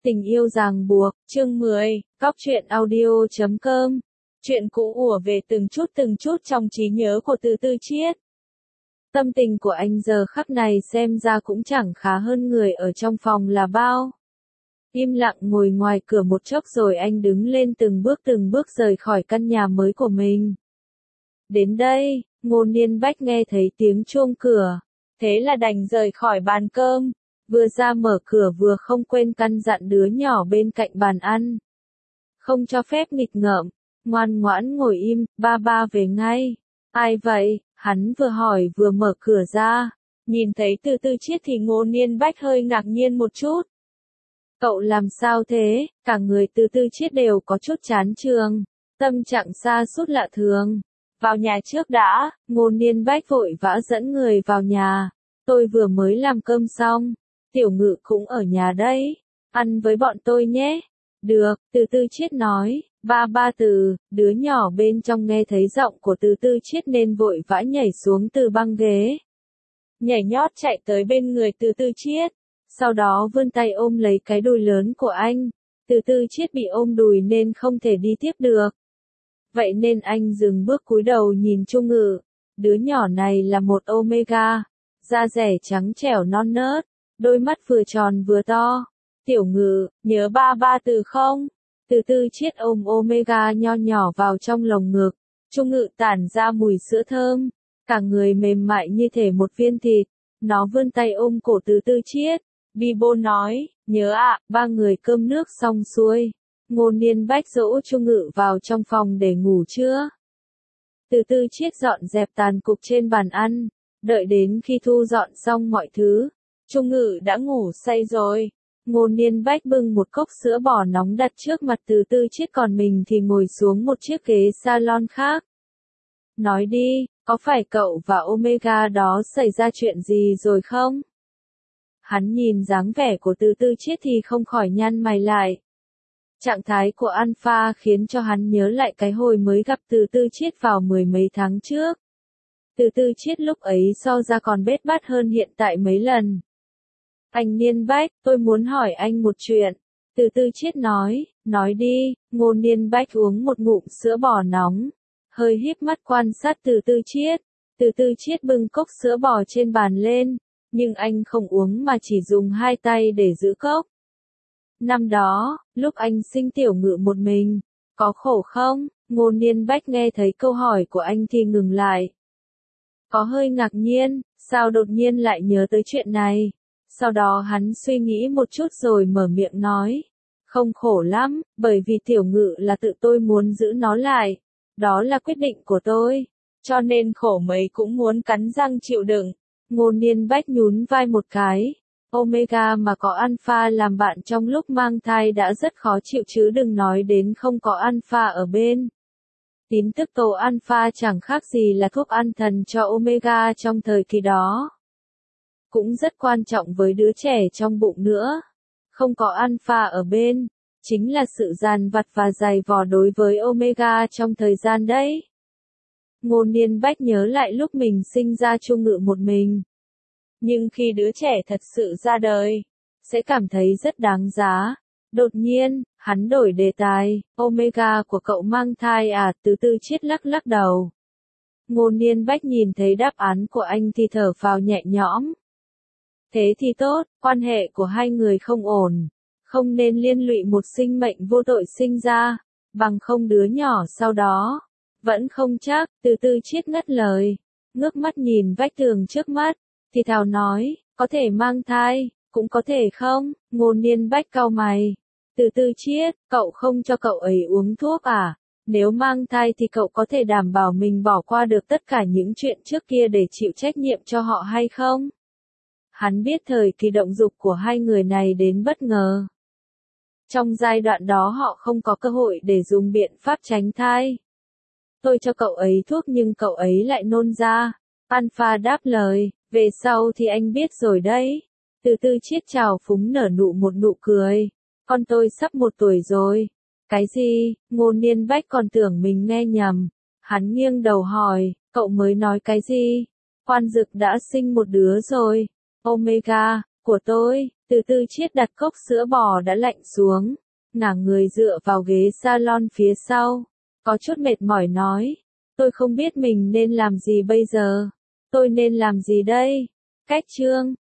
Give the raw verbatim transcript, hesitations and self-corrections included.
Tình yêu ràng buộc, chương mười, Cóc truyện audio chấm com. Chuyện cũ ùa về từng chút từng chút trong trí nhớ của Từ Tư Chiết. Tâm tình của anh giờ khắc này xem ra cũng chẳng khá hơn người ở trong phòng là bao. Im lặng ngồi ngoài cửa một chốc rồi anh đứng lên từng bước từng bước rời khỏi căn nhà mới của mình. Đến đây, Ngô Niên Bách nghe thấy tiếng chuông cửa, thế là đành rời khỏi bàn cơm. Vừa ra mở cửa vừa không quên căn dặn đứa nhỏ bên cạnh bàn ăn. Không cho phép nghịch ngợm, ngoan ngoãn ngồi im, ba ba về ngay. Ai vậy? Hắn vừa hỏi vừa mở cửa ra. Nhìn thấy Từ Tư Chiết thì Ngô Niên Bách hơi ngạc nhiên một chút. Cậu làm sao thế? Cả người Từ Tư Chiết đều có chút chán chường, tâm trạng sa sút lạ thường. Vào nhà trước đã, Ngô Niên Bách vội vã dẫn người vào nhà. Tôi vừa mới làm cơm xong. Tiểu Ngự cũng ở nhà đấy, ăn với bọn tôi nhé. Được, Từ Tư Chiết nói. Ba ba Từ, đứa nhỏ bên trong nghe thấy giọng của Từ Tư Chiết nên vội vã nhảy xuống từ băng ghế. Nhảy nhót chạy tới bên người Từ Tư Chiết, sau đó vươn tay ôm lấy cái đùi lớn của anh. Từ Tư Chiết bị ôm đùi nên không thể đi tiếp được. Vậy nên anh dừng bước cúi đầu nhìn Trung Ngự. Đứa nhỏ này là một Omega, da rẻ trắng trẻo non nớt. Đôi mắt vừa tròn vừa to. Tiểu Ngự, nhớ ba ba Từ không? Từ Tư Chiết ôm Omega nho nhỏ vào trong lồng ngực. Trung Ngự tản ra mùi sữa thơm. Cả người mềm mại như thể một viên thịt. Nó vươn tay ôm cổ Từ Tư Chiết. Bibo nói, nhớ ạ. Ba người cơm nước xong xuôi. Ngô Niên Bách dỗ Trung Ngự vào trong phòng để ngủ chưa? Từ Tư Chiết dọn dẹp tàn cục trên bàn ăn. Đợi đến khi thu dọn xong mọi thứ, Trung Ngự đã ngủ say rồi. Ngô Niên Bách bưng một cốc sữa bò nóng đặt trước mặt Từ Tư Chiết, còn mình thì ngồi xuống một chiếc ghế salon khác. Nói đi, có phải cậu và Omega đó xảy ra chuyện gì rồi không? Hắn nhìn dáng vẻ của Từ Tư Chiết thì không khỏi nhăn mày lại. Trạng thái của Alpha khiến cho hắn nhớ lại cái hồi mới gặp Từ Tư Chiết vào mười mấy tháng trước. Từ Tư Chiết lúc ấy so ra còn bết bát hơn hiện tại mấy lần. Anh Niên Bách, tôi muốn hỏi anh một chuyện. Từ Tư Chiết nói, nói đi. Ngô Niên Bách uống một ngụm sữa bò nóng, hơi híp mắt quan sát Từ Tư Chiết. Từ Tư Chiết bưng cốc sữa bò trên bàn lên, nhưng anh không uống mà chỉ dùng hai tay để giữ cốc. Năm đó, lúc anh sinh Tiểu Ngự một mình, có khổ không? Ngô Niên Bách nghe thấy câu hỏi của anh thì ngừng lại. Có hơi ngạc nhiên, sao đột nhiên lại nhớ tới chuyện này. Sau đó hắn suy nghĩ một chút rồi mở miệng nói. Không khổ lắm, bởi vì Tiểu Ngự là tự tôi muốn giữ nó lại. Đó là quyết định của tôi. Cho nên khổ mấy cũng muốn cắn răng chịu đựng. Ngô Niên Bách nhún vai một cái. Omega mà có Alpha làm bạn trong lúc mang thai đã rất khó chịu chứ đừng nói đến không có Alpha ở bên. Tín tức tố Alpha chẳng khác gì là thuốc an thần cho Omega trong thời kỳ đó. Cũng rất quan trọng với đứa trẻ trong bụng nữa. Không có Alpha ở bên, chính là sự dằn vặt và dày vò đối với Omega trong thời gian đấy. Ngô Niên Bách nhớ lại lúc mình sinh ra Trung Ngự một mình. Nhưng khi đứa trẻ thật sự ra đời, sẽ cảm thấy rất đáng giá. Đột nhiên, hắn đổi đề tài. Omega của cậu mang thai à? Từ Tư Chiết lắc lắc đầu. Ngô Niên Bách nhìn thấy đáp án của anh thì thở phào nhẹ nhõm. Thế thì tốt, quan hệ của hai người không ổn. Không nên liên lụy một sinh mệnh vô tội sinh ra, bằng không đứa nhỏ sau đó. Vẫn không chắc. Từ Tư Chiết ngắt lời. Ngước mắt nhìn vách tường trước mắt, thì thào nói, có thể mang thai, cũng có thể không? Ngô Niên Bách cau mày. Từ Tư Chiết, cậu không cho cậu ấy uống thuốc à? Nếu mang thai thì cậu có thể đảm bảo mình bỏ qua được tất cả những chuyện trước kia để chịu trách nhiệm cho họ hay không? Hắn biết thời kỳ động dục của hai người này đến bất ngờ. Trong giai đoạn đó họ không có cơ hội để dùng biện pháp tránh thai. Tôi cho cậu ấy thuốc nhưng cậu ấy lại nôn ra. Alpha đáp lời, về sau thì anh biết rồi đấy. Từ Tư Chiết chào phúng nở nụ một nụ cười. Con tôi sắp một tuổi rồi. Cái gì? Ngô Niên Bách còn tưởng mình nghe nhầm. Hắn nghiêng đầu hỏi, cậu mới nói cái gì? Quan Dực đã sinh một đứa rồi. Omega, của tôi. Từ Tư Chiết đặt cốc sữa bò đã lạnh xuống, ngả người dựa vào ghế salon phía sau, có chút mệt mỏi nói, tôi không biết mình nên làm gì bây giờ. Tôi nên làm gì đây? Cách chương